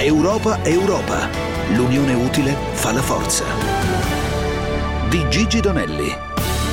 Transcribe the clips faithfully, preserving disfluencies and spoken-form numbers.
Europa, Europa. L'unione utile fa la forza. Di Gigi Donelli.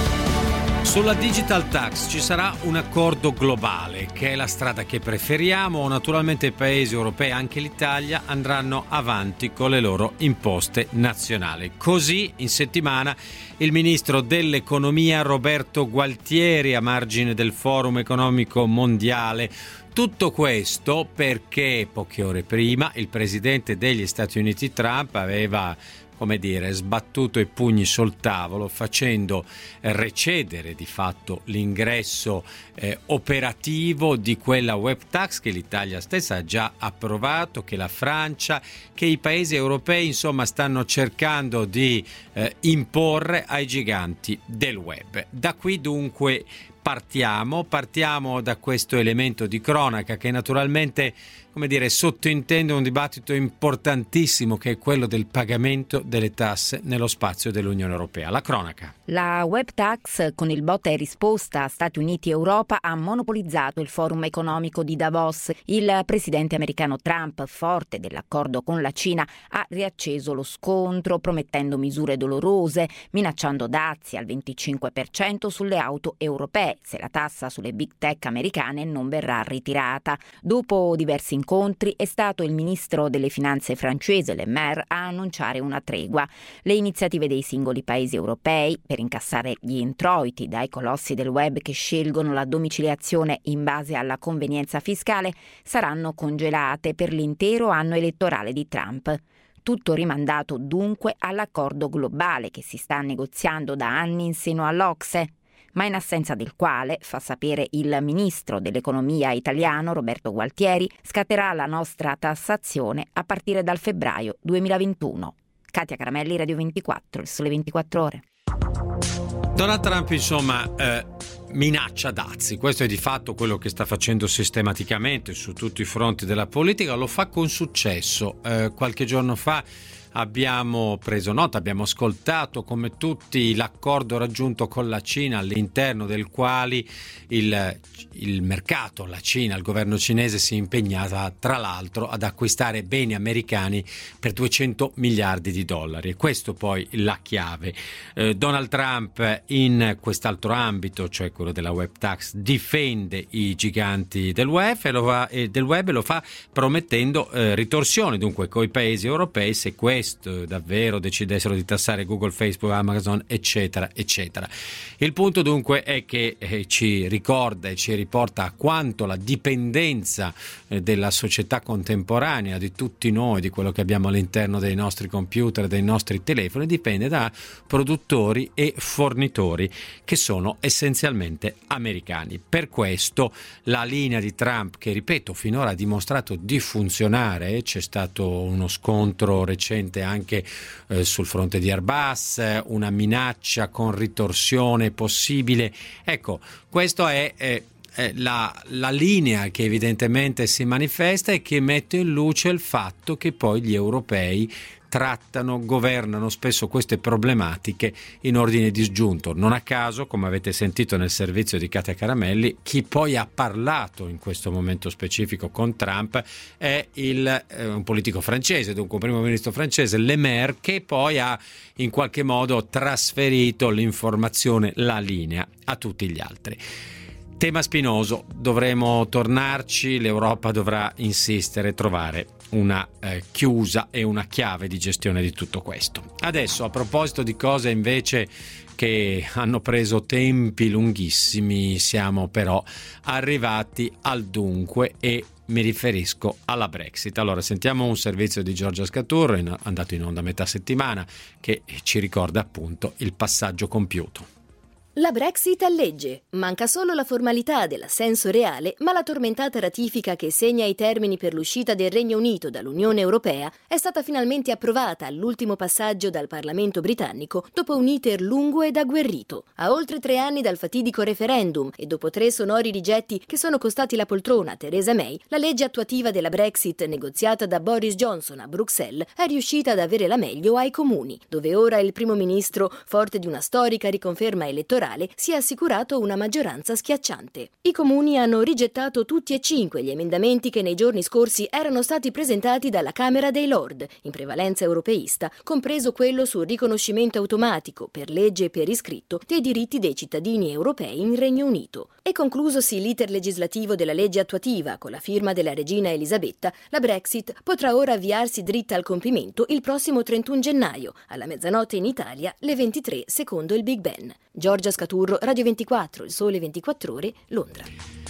Sulla digital tax ci sarà un accordo globale, che è la strada che preferiamo. Naturalmente i paesi europei, anche l'Italia, andranno avanti con le loro imposte nazionali. Così in settimana il ministro dell'economia Roberto Gualtieri, a margine del Forum economico mondiale. Tutto questo perché poche ore prima il presidente degli Stati Uniti Trump aveva, come dire, sbattuto i pugni sul tavolo, facendo recedere di fatto l'ingresso eh, operativo di quella web tax che l'Italia stessa ha già approvato, che la Francia, che i paesi europei insomma stanno cercando di eh, imporre ai giganti del web. Da qui dunque partiamo, partiamo da questo elemento di cronaca che naturalmente, come dire, sottintende un dibattito importantissimo, che è quello del pagamento delle tasse nello spazio dell'Unione Europea. La cronaca. La web tax, con il botta e risposta Stati Uniti e Europa, ha monopolizzato il forum economico di Davos. Il presidente americano Trump, forte dell'accordo con la Cina, ha riacceso lo scontro promettendo misure dolorose, minacciando dazi al venticinque per cento sulle auto europee se la tassa sulle big tech americane non verrà ritirata. Dopo diversi incontri è stato il ministro delle finanze francese Le Maire a annunciare una tregua. Le iniziative dei singoli paesi europei per incassare gli introiti dai colossi del web che scelgono la domiciliazione in base alla convenienza fiscale saranno congelate per l'intero anno elettorale di Trump. Tutto rimandato dunque all'accordo globale che si sta negoziando da anni in seno all'Ocse, ma in assenza del quale, fa sapere il ministro dell'economia italiano Roberto Gualtieri, scatterà la nostra tassazione a partire dal febbraio duemilaventuno. Katia Caramelli, Radio ventiquattro, il Sole ventiquattro Ore. Donald Trump insomma eh, minaccia dazi, questo è di fatto quello che sta facendo sistematicamente su tutti i fronti della politica, lo fa con successo. Eh, qualche giorno fa abbiamo preso nota, abbiamo ascoltato come tutti l'accordo raggiunto con la Cina, all'interno del quale il, il mercato, la Cina, il governo cinese si impegnava tra l'altro ad acquistare beni americani per duecento miliardi di dollari. E questo poi la chiave. Eh, Donald Trump in quest'altro ambito, cioè quello della web tax, difende i giganti del web e lo fa, eh, del web e lo fa promettendo eh, ritorsioni dunque coi paesi europei se questo davvero decidessero di tassare Google, Facebook, Amazon, eccetera, eccetera. Il punto dunque è che eh, ci ricorda e ci riporta a quanto la dipendenza eh, della società contemporanea, di tutti noi, di quello che abbiamo all'interno dei nostri computer, dei nostri telefoni, dipende da produttori e fornitori che sono essenzialmente americani. Per questo la linea di Trump, che ripeto finora ha dimostrato di funzionare, c'è stato uno scontro recente anche eh, sul fronte di Airbus, una minaccia con ritorsione possibile. Ecco, questa è eh, la, la linea che evidentemente si manifesta e che mette in luce il fatto che poi gli europei trattano, governano spesso queste problematiche in ordine disgiunto. Non a caso, come avete sentito nel servizio di Katia Caramelli, chi poi ha parlato in questo momento specifico con Trump è il, eh, un politico francese, dunque un primo ministro francese, Le Maire, che poi ha in qualche modo trasferito l'informazione, la linea a tutti gli altri. Tema spinoso, dovremo tornarci, l'Europa dovrà insistere, trovare una eh, chiusa e una chiave di gestione di tutto questo. Adesso, a proposito di cose invece che hanno preso tempi lunghissimi, siamo però arrivati al dunque e mi riferisco alla Brexit. Allora, sentiamo un servizio di Giorgia Scaturro, in, andato in onda a metà settimana, che ci ricorda appunto il passaggio compiuto. La Brexit è legge. Manca solo la formalità dell'assenso reale, ma la tormentata ratifica che segna i termini per l'uscita del Regno Unito dall'Unione Europea è stata finalmente approvata all'ultimo passaggio dal Parlamento britannico dopo un iter lungo ed agguerrito. A oltre tre anni dal fatidico referendum e dopo tre sonori rigetti che sono costati la poltrona a Theresa May, la legge attuativa della Brexit negoziata da Boris Johnson a Bruxelles è riuscita ad avere la meglio ai comuni, dove ora il primo ministro, forte di una storica riconferma elettorale, elettorale si è assicurato una maggioranza schiacciante. I comuni hanno rigettato tutti e cinque gli emendamenti che nei giorni scorsi erano stati presentati dalla Camera dei Lord, in prevalenza europeista, compreso quello sul riconoscimento automatico, per legge e per iscritto, dei diritti dei cittadini europei in Regno Unito. E conclusosi l'iter legislativo della legge attuativa con la firma della regina Elisabetta, la Brexit potrà ora avviarsi dritta al compimento il prossimo trentuno gennaio, alla mezzanotte in Italia, le ventitré secondo il Big Ben. Giorgia Scaturro, Radio ventiquattro, Il Sole ventiquattro Ore, Londra.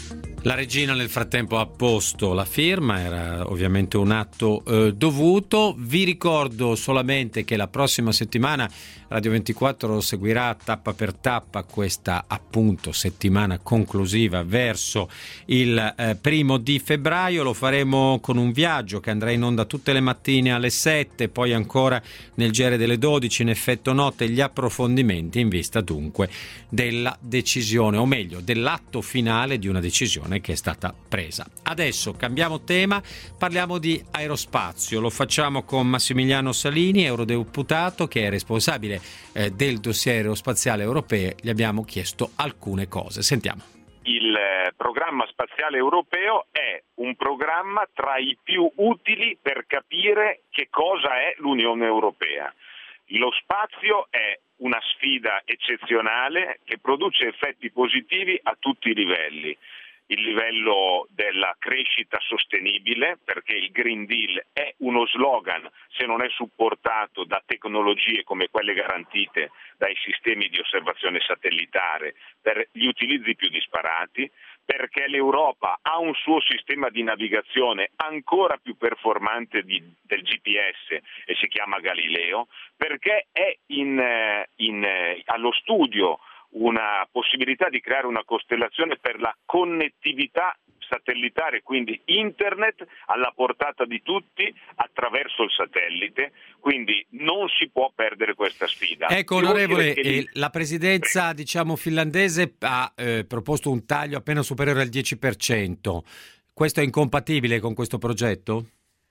La regina nel frattempo ha posto la firma, era ovviamente un atto eh, dovuto. Vi ricordo solamente che la prossima settimana Radio ventiquattro seguirà tappa per tappa questa appunto settimana conclusiva verso il eh, primo di febbraio. Lo faremo con un viaggio che andrà in onda tutte le mattine alle sette, poi ancora nel G R delle dodici in effetto notte, gli approfondimenti in vista dunque della decisione, o meglio dell'atto finale di una decisione che è stata presa. Adesso cambiamo tema, parliamo di aerospazio. Lo facciamo con Massimiliano Salini, eurodeputato che è responsabile eh, del dossier aerospaziale europeo. Gli abbiamo chiesto alcune cose. Sentiamo. Il programma spaziale europeo è un programma tra i più utili per capire che cosa è l'Unione Europea. Lo spazio è una sfida eccezionale che produce effetti positivi a tutti i livelli. Il livello della crescita sostenibile, perché il Green Deal è uno slogan se non è supportato da tecnologie come quelle garantite dai sistemi di osservazione satellitare per gli utilizzi più disparati, perché l'Europa ha un suo sistema di navigazione ancora più performante di, del G P S e si chiama Galileo, perché è in, in, allo studio una possibilità di creare una costellazione per la connettività satellitare, quindi internet alla portata di tutti attraverso il satellite, quindi non si può perdere questa sfida. Ecco, onorevole, eh, la presidenza diciamo finlandese ha eh, proposto un taglio appena superiore al dieci per cento. Questo è incompatibile con questo progetto?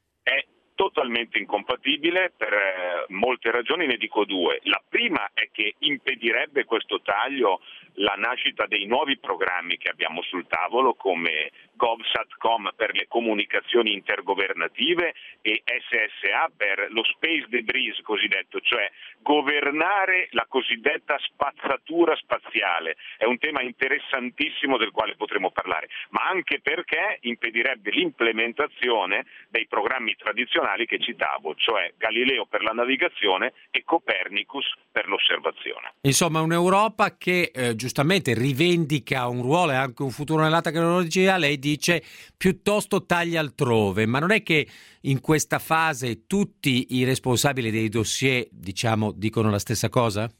È totalmente incompatibile per eh, molte ragioni, ne dico due. La prima è che impedirebbe questo taglio la nascita dei nuovi programmi che abbiamo sul tavolo come GovSatcom per le comunicazioni intergovernative e S S A per lo space debris cosiddetto, cioè governare la cosiddetta spazzatura spaziale. È un tema interessantissimo del quale potremo parlare, ma anche perché impedirebbe l'implementazione dei programmi tradizionali che citavo, cioè Galileo per la navigazione e Copernicus per l'osservazione. Insomma, un'Europa che eh, giustamente rivendica un ruolo e anche un futuro nell'alta tecnologia. Lei dice piuttosto taglia altrove, ma non è che in questa fase tutti i responsabili dei dossier, diciamo, dicono la stessa cosa?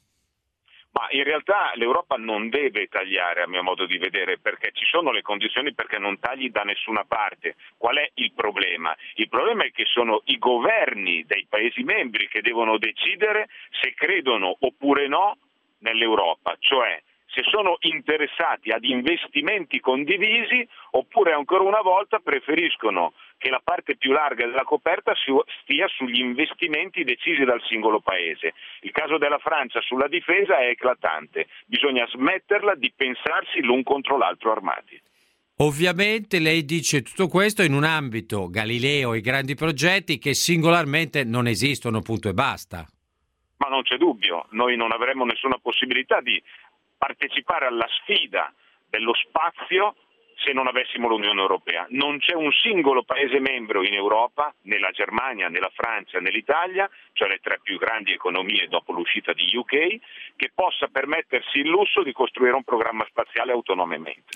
Ma in realtà l'Europa non deve tagliare, a mio modo di vedere, perché ci sono le condizioni perché non tagli da nessuna parte. Qual è il problema? Il problema è che sono i governi dei Paesi membri che devono decidere se credono oppure no nell'Europa, cioè se sono interessati ad investimenti condivisi oppure ancora una volta preferiscono che la parte più larga della coperta stia sugli investimenti decisi dal singolo paese. Il caso della Francia sulla difesa è eclatante, bisogna smetterla di pensarsi l'un contro l'altro armati. Ovviamente lei dice tutto questo in un ambito, Galileo e grandi progetti, che singolarmente non esistono, punto e basta. Ma non c'è dubbio, noi non avremmo nessuna possibilità di partecipare alla sfida dello spazio se non avessimo l'Unione Europea. Non c'è un singolo Paese membro in Europa, né la Germania, né la Francia, né l'Italia, cioè le tre più grandi economie dopo l'uscita di U K, che possa permettersi il lusso di costruire un programma spaziale autonomamente.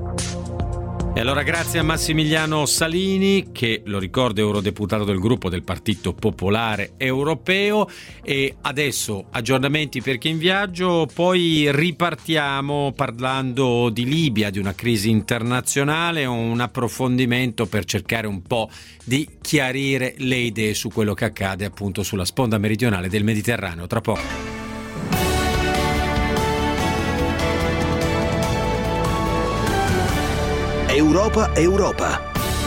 E allora grazie a Massimiliano Salini, che lo ricordo è eurodeputato del gruppo del Partito Popolare Europeo. E adesso aggiornamenti per chi è in viaggio, poi ripartiamo parlando di Libia, di una crisi internazionale, un approfondimento per cercare un po' di chiarire le idee su quello che accade appunto sulla sponda meridionale del Mediterraneo. Tra poco. Europa Europa.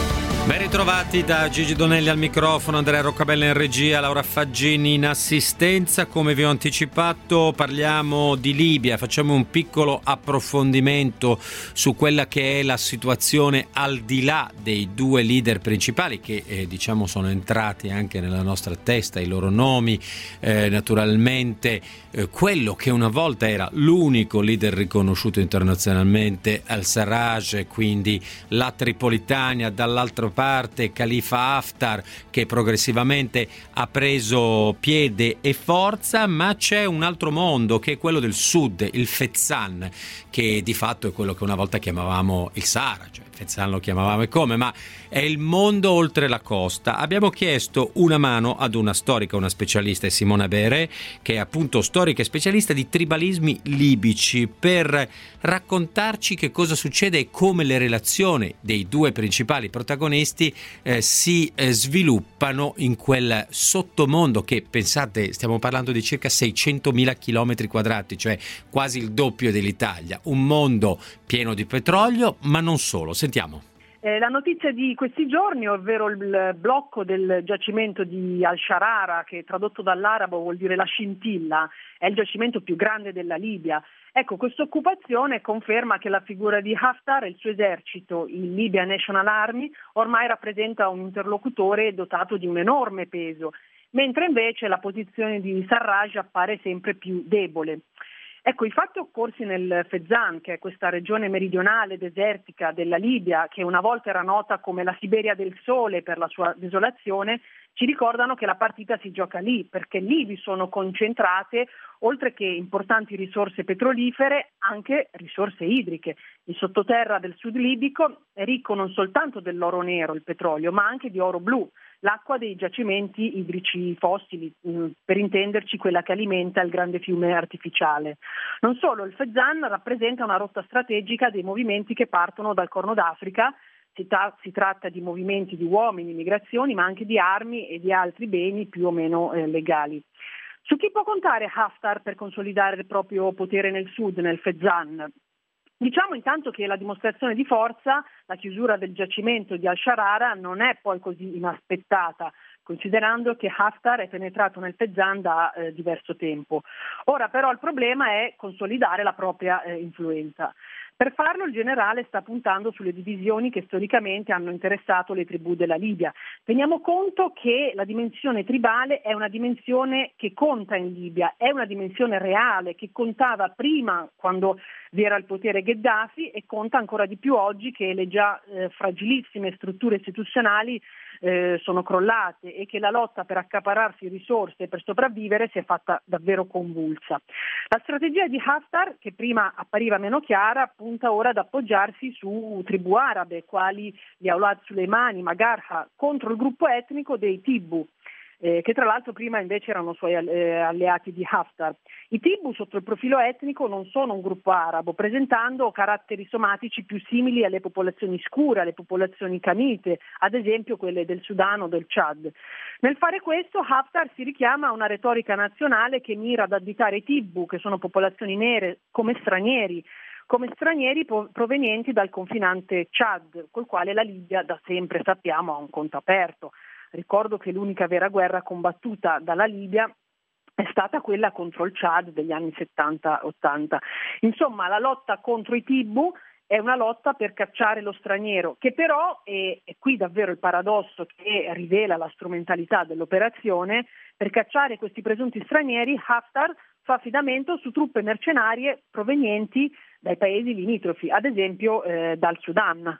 Ben ritrovati da Gigi Donelli al microfono, Andrea Roccabella in regia, Laura Faggini in assistenza. Come vi ho anticipato parliamo di Libia, facciamo un piccolo approfondimento su quella che è la situazione al di là dei due leader principali che eh, diciamo sono entrati anche nella nostra testa, i loro nomi, eh, naturalmente eh, quello che una volta era l'unico leader riconosciuto internazionalmente, al-Sarraj, quindi la Tripolitania, dall'altro parte Khalifa Haftar che progressivamente ha preso piede e forza, ma c'è un altro mondo che è quello del sud, il Fezzan, che di fatto è quello che una volta chiamavamo il Sahara, cioè Fezzan lo chiamavamo e come, ma è il mondo oltre la costa. Abbiamo chiesto una mano ad una storica, una specialista, è Simona Beret, che è appunto storica e specialista di tribalismi libici, per raccontarci che cosa succede e come le relazioni dei due principali protagonisti eh, si eh, sviluppano in quel sottomondo che, pensate, stiamo parlando di circa seicentomila chilometri quadrati, cioè quasi il doppio dell'Italia, un mondo pieno di petrolio, ma non solo. Sentiamo. Eh, la notizia di questi giorni, ovvero il blocco del giacimento di Al-Sharara, che tradotto dall'arabo vuol dire la scintilla, è il giacimento più grande della Libia. Ecco, questa occupazione conferma che la figura di Haftar e il suo esercito, il Libya National Army, ormai rappresenta un interlocutore dotato di un enorme peso, mentre invece la posizione di Sarraj appare sempre più debole. Ecco, i fatti occorsi nel Fezzan, che è questa regione meridionale desertica della Libia, che una volta era nota come la Siberia del Sole per la sua desolazione, ci ricordano che la partita si gioca lì, perché lì vi sono concentrate, oltre che importanti risorse petrolifere, anche risorse idriche. Il sottoterra del sud libico è ricco non soltanto dell'oro nero, il petrolio, ma anche di oro blu, l'acqua dei giacimenti idrici fossili, per intenderci quella che alimenta il grande fiume artificiale. Non solo, il Fezzan rappresenta una rotta strategica dei movimenti che partono dal Corno d'Africa. Si, ta- si tratta di movimenti di uomini, migrazioni, ma anche di armi e di altri beni più o meno eh, legali. Su chi può contare Haftar per consolidare il proprio potere nel sud, nel Fezzan? Diciamo intanto che la dimostrazione di forza, la chiusura del giacimento di Al-Sharara, non è poi così inaspettata, considerando che Haftar è penetrato nel Fezzan da eh, diverso tempo. Ora però il problema è consolidare la propria eh, influenza. Per farlo il generale sta puntando sulle divisioni che storicamente hanno interessato le tribù della Libia. Teniamo conto che la dimensione tribale è una dimensione che conta in Libia, è una dimensione reale che contava prima quando vi era il potere Gheddafi e conta ancora di più oggi che le già eh, fragilissime strutture istituzionali eh, sono crollate e che la lotta per accaparrarsi risorse e per sopravvivere si è fatta davvero convulsa. La strategia di Haftar, che prima appariva meno chiara, punta ora ad appoggiarsi su tribù arabe quali gli Aulad Suleimani, Magarha, contro il gruppo etnico dei Tibu, eh, che tra l'altro prima invece erano suoi eh, alleati di Haftar. I Tibu sotto il profilo etnico non sono un gruppo arabo, presentando caratteri somatici più simili alle popolazioni scure, alle popolazioni camite, ad esempio quelle del Sudan o del Chad. Nel fare questo Haftar si richiama a una retorica nazionale che mira ad additare i Tibu, che sono popolazioni nere, come stranieri, come stranieri provenienti dal confinante Chad, col quale la Libia da sempre sappiamo ha un conto aperto. Ricordo che l'unica vera guerra combattuta dalla Libia è stata quella contro il Chad degli anni settanta ottanta. Insomma, la lotta contro i Tibu è una lotta per cacciare lo straniero, che però, e qui davvero il paradosso che rivela la strumentalità dell'operazione, per cacciare questi presunti stranieri Haftar fa affidamento su truppe mercenarie provenienti dai paesi limitrofi, ad esempio eh, dal Sudan.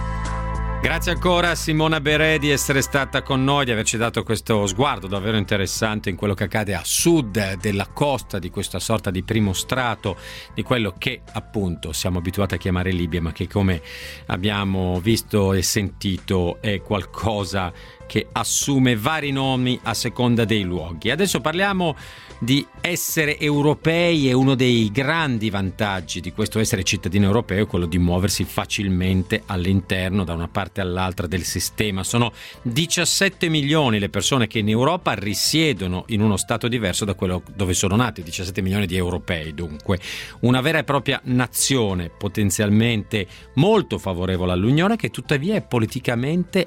Grazie ancora a Simona Beret di essere stata con noi, di averci dato questo sguardo davvero interessante in quello che accade a sud della costa di questa sorta di primo strato di quello che appunto siamo abituati a chiamare Libia, ma che, come abbiamo visto e sentito, è qualcosa che assume vari nomi a seconda dei luoghi. Adesso parliamo di essere europei, e uno dei grandi vantaggi di questo essere cittadino europeo è quello di muoversi facilmente all'interno, da una parte all'altra del sistema. Sono diciassette milioni le persone che in Europa risiedono in uno stato diverso da quello dove sono nati, diciassette milioni di europei, dunque una vera e propria nazione potenzialmente molto favorevole all'Unione, che tuttavia è politicamente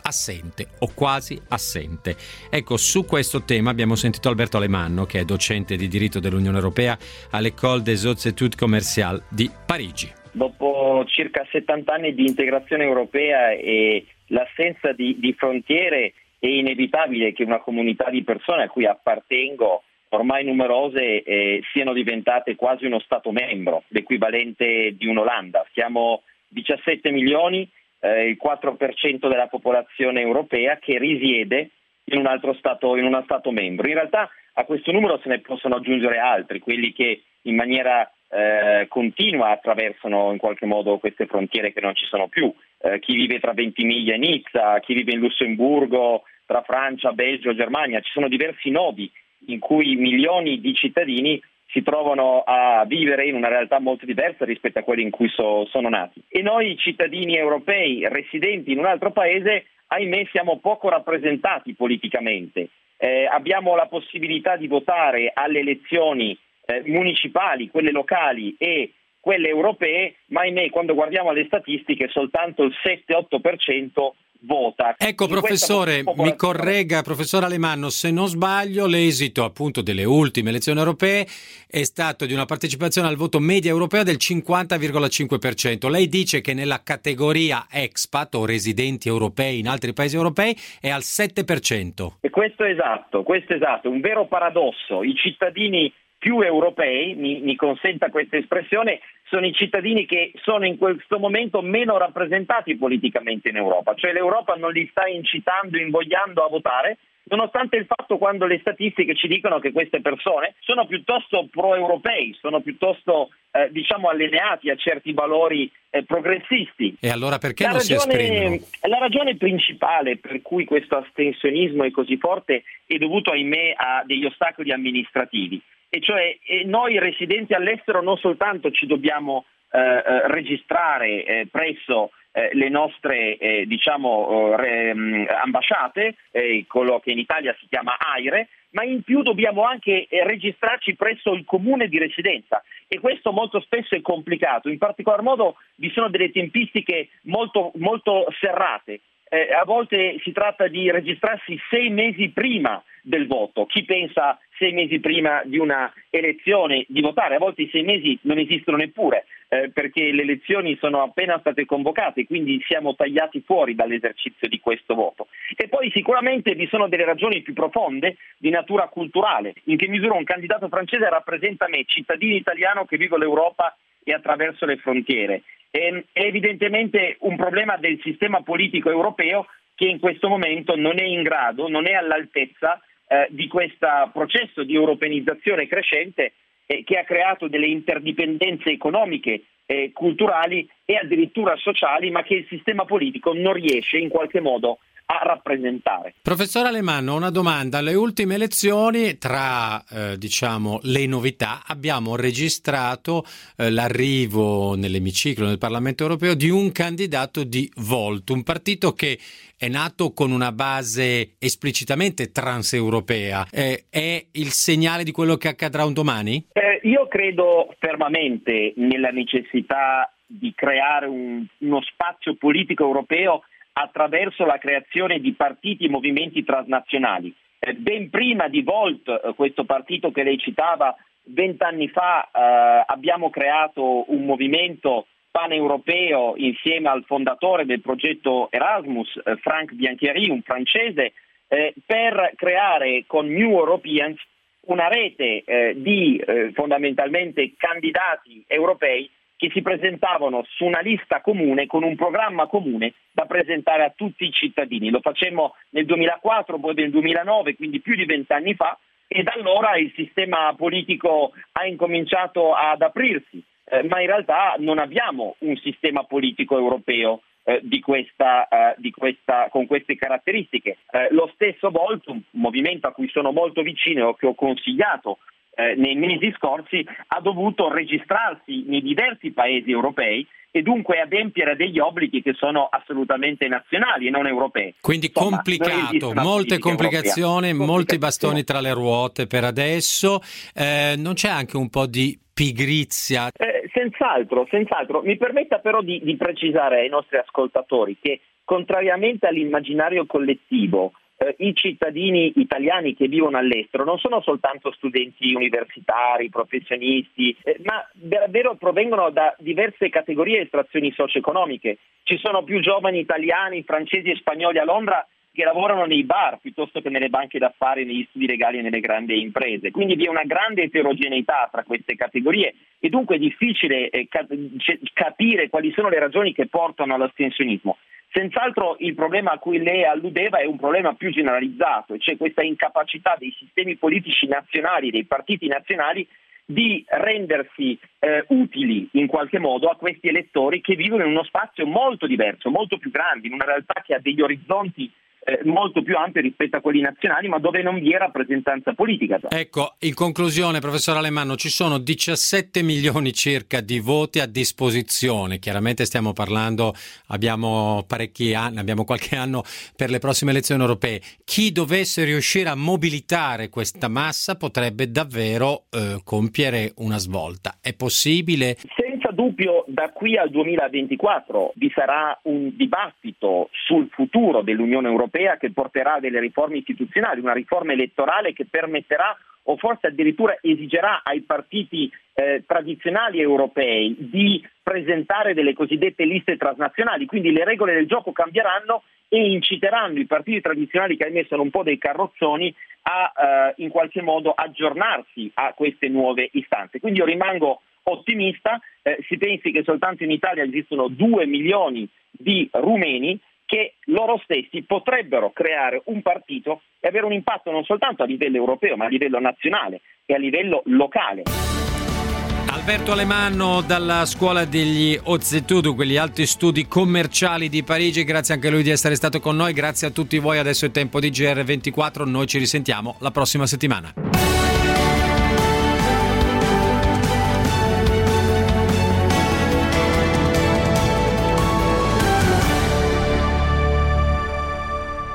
assente o quasi assente. Ecco, su questo tema abbiamo sentito Alberto Alemanno, che è docente di diritto dell'Unione Europea all'École des Hautes Études Commerciales di Parigi. Dopo circa settanta anni di integrazione europea e l'assenza di, di frontiere, è inevitabile che una comunità di persone a cui appartengo, ormai numerose, eh, siano diventate quasi uno Stato membro, l'equivalente di un'Olanda. Siamo diciassette milioni, eh, il quattro per cento della popolazione europea che risiede in un altro Stato, in uno Stato membro. In realtà a questo numero se ne possono aggiungere altri, quelli che in maniera eh, continua attraversano in qualche modo queste frontiere che non ci sono più. Eh, chi vive tra Ventimiglia e Nizza, chi vive in Lussemburgo, tra Francia, Belgio, Germania. Ci sono diversi nodi in cui milioni di cittadini si trovano a vivere in una realtà molto diversa rispetto a quelli in cui so, sono nati. E noi cittadini europei residenti in un altro paese, ahimè, siamo poco rappresentati politicamente. Eh, abbiamo la possibilità di votare alle elezioni eh, municipali, quelle locali e quelle europee, ma ahimè quando guardiamo le statistiche soltanto il sette otto per cento vota. Ecco, professore, mi corregga, professor Alemanno, se non sbaglio l'esito appunto delle ultime elezioni europee è stato di una partecipazione al voto media europeo del cinquanta virgola cinque per cento. Lei dice che nella categoria expat o residenti europei in altri paesi europei è al sette per cento. E questo è esatto, questo è esatto, un vero paradosso. I cittadini più europei, mi, mi consenta questa espressione, sono i cittadini che sono in questo momento meno rappresentati politicamente in Europa, cioè l'Europa non li sta incitando, invogliando a votare, nonostante il fatto quando le statistiche ci dicono che queste persone sono piuttosto pro-europei, sono piuttosto eh, diciamo allineati a certi valori eh, progressisti. E allora perché la non ragione, si esprimono? La ragione principale per cui questo astensionismo è così forte è dovuto, ahimè, a degli ostacoli amministrativi. E cioè eh, noi residenti all'estero non soltanto ci dobbiamo eh, eh, registrare eh, presso eh, le nostre eh, diciamo re, mh, ambasciate, eh, quello che in Italia si chiama AIRE, ma in più dobbiamo anche eh, registrarci presso il comune di residenza, e questo molto spesso è complicato. In particolar modo vi sono delle tempistiche molto, molto serrate. Eh, a volte si tratta di registrarsi sei mesi prima del voto. Chi pensa sei mesi prima di una elezione di votare? A volte i sei mesi non esistono neppure, eh, perché le elezioni sono appena state convocate, quindi siamo tagliati fuori dall'esercizio di questo voto. E poi sicuramente vi sono delle ragioni più profonde di natura culturale. In che misura un candidato francese rappresenta me, cittadino italiano che vivo l'Europa e attraverso le frontiere? È evidentemente un problema del sistema politico europeo che in questo momento non è in grado, non è all'altezza eh, di questo processo di europeizzazione crescente eh, che ha creato delle interdipendenze economiche, eh, culturali e addirittura sociali, ma che il sistema politico non riesce in qualche modo a rappresentare. Professor Alemanno, una domanda. Alle ultime elezioni, tra eh, diciamo le novità, abbiamo registrato eh, l'arrivo nell'emiciclo del Parlamento europeo di un candidato di Volt, un partito che è nato con una base esplicitamente transeuropea. Eh, è il segnale di quello che accadrà un domani? Eh, io credo fermamente nella necessità di creare un, uno spazio politico europeo attraverso la creazione di partiti e movimenti transnazionali. Eh, ben prima di Volt, eh, questo partito che lei citava, vent'anni fa eh, abbiamo creato un movimento paneuropeo insieme al fondatore del progetto Erasmus, eh, Franck Biancheri, un francese, eh, per creare con New Europeans una rete eh, di eh, fondamentalmente candidati europei che si presentavano su una lista comune con un programma comune da presentare a tutti i cittadini. Lo facemmo nel duemilaquattro, poi nel duemilanove, quindi più di vent'anni fa, e da allora il sistema politico ha incominciato ad aprirsi, eh, ma in realtà non abbiamo un sistema politico europeo eh, di questa, eh, di questa, con queste caratteristiche. Eh, lo stesso Volt, un movimento a cui sono molto vicino e che ho consigliato Eh, nei mesi scorsi, ha dovuto registrarsi nei diversi paesi europei e dunque adempiere degli obblighi che sono assolutamente nazionali e non europei. Quindi Insomma, complicato, molte complicazioni, europea. molti bastoni tra le ruote per adesso. Eh, non c'è anche un po' di pigrizia? Eh, Senz'altro, senz'altro. Mi permetta però di, di precisare ai nostri ascoltatori che, contrariamente all'immaginario collettivo, eh, i cittadini italiani che vivono all'estero non sono soltanto studenti universitari, professionisti, eh, ma davvero provengono da diverse categorie e estrazioni socio-economiche. Ci sono più giovani italiani, francesi e spagnoli a Londra che lavorano nei bar piuttosto che nelle banche d'affari, negli studi legali e nelle grandi imprese. Quindi vi è una grande eterogeneità tra queste categorie e dunque è difficile eh, cap- capire quali sono le ragioni che portano all'astensionismo. Senz'altro il problema a cui lei alludeva è un problema più generalizzato, cioè questa incapacità dei sistemi politici nazionali, dei partiti nazionali, di rendersi eh, utili in qualche modo a questi elettori che vivono in uno spazio molto diverso, molto più grande, in una realtà che ha degli orizzonti Eh, molto più ampio rispetto a quelli nazionali, ma dove non vi è rappresentanza politica. Ecco, in conclusione, professor Alemanno, ci sono diciassette milioni circa di voti a disposizione. Chiaramente stiamo parlando, abbiamo parecchi anni, abbiamo qualche anno per le prossime elezioni europee. Chi dovesse riuscire a mobilitare questa massa potrebbe davvero eh, compiere una svolta. È possibile? Senza dubbio, da qui al duemilaventiquattro vi sarà un dibattito sul futuro dell'Unione Europea che porterà delle riforme istituzionali, una riforma elettorale che permetterà o forse addirittura esigerà ai partiti eh, tradizionali europei di presentare delle cosiddette liste transnazionali, quindi le regole del gioco cambieranno e inciteranno i partiti tradizionali che ahimè sono un po' dei carrozzoni a eh, in qualche modo aggiornarsi a queste nuove istanze. Quindi io rimango ottimista, eh, si pensi che soltanto in Italia esistono due milioni di rumeni che loro stessi potrebbero creare un partito e avere un impatto non soltanto a livello europeo, ma a livello nazionale e a livello locale. Alberto Alemanno dalla Scuola degli Hautes Études, quegli alti studi commerciali di Parigi, grazie anche a lui di essere stato con noi, grazie a tutti voi, adesso è tempo di G R ventiquattro, noi ci risentiamo la prossima settimana.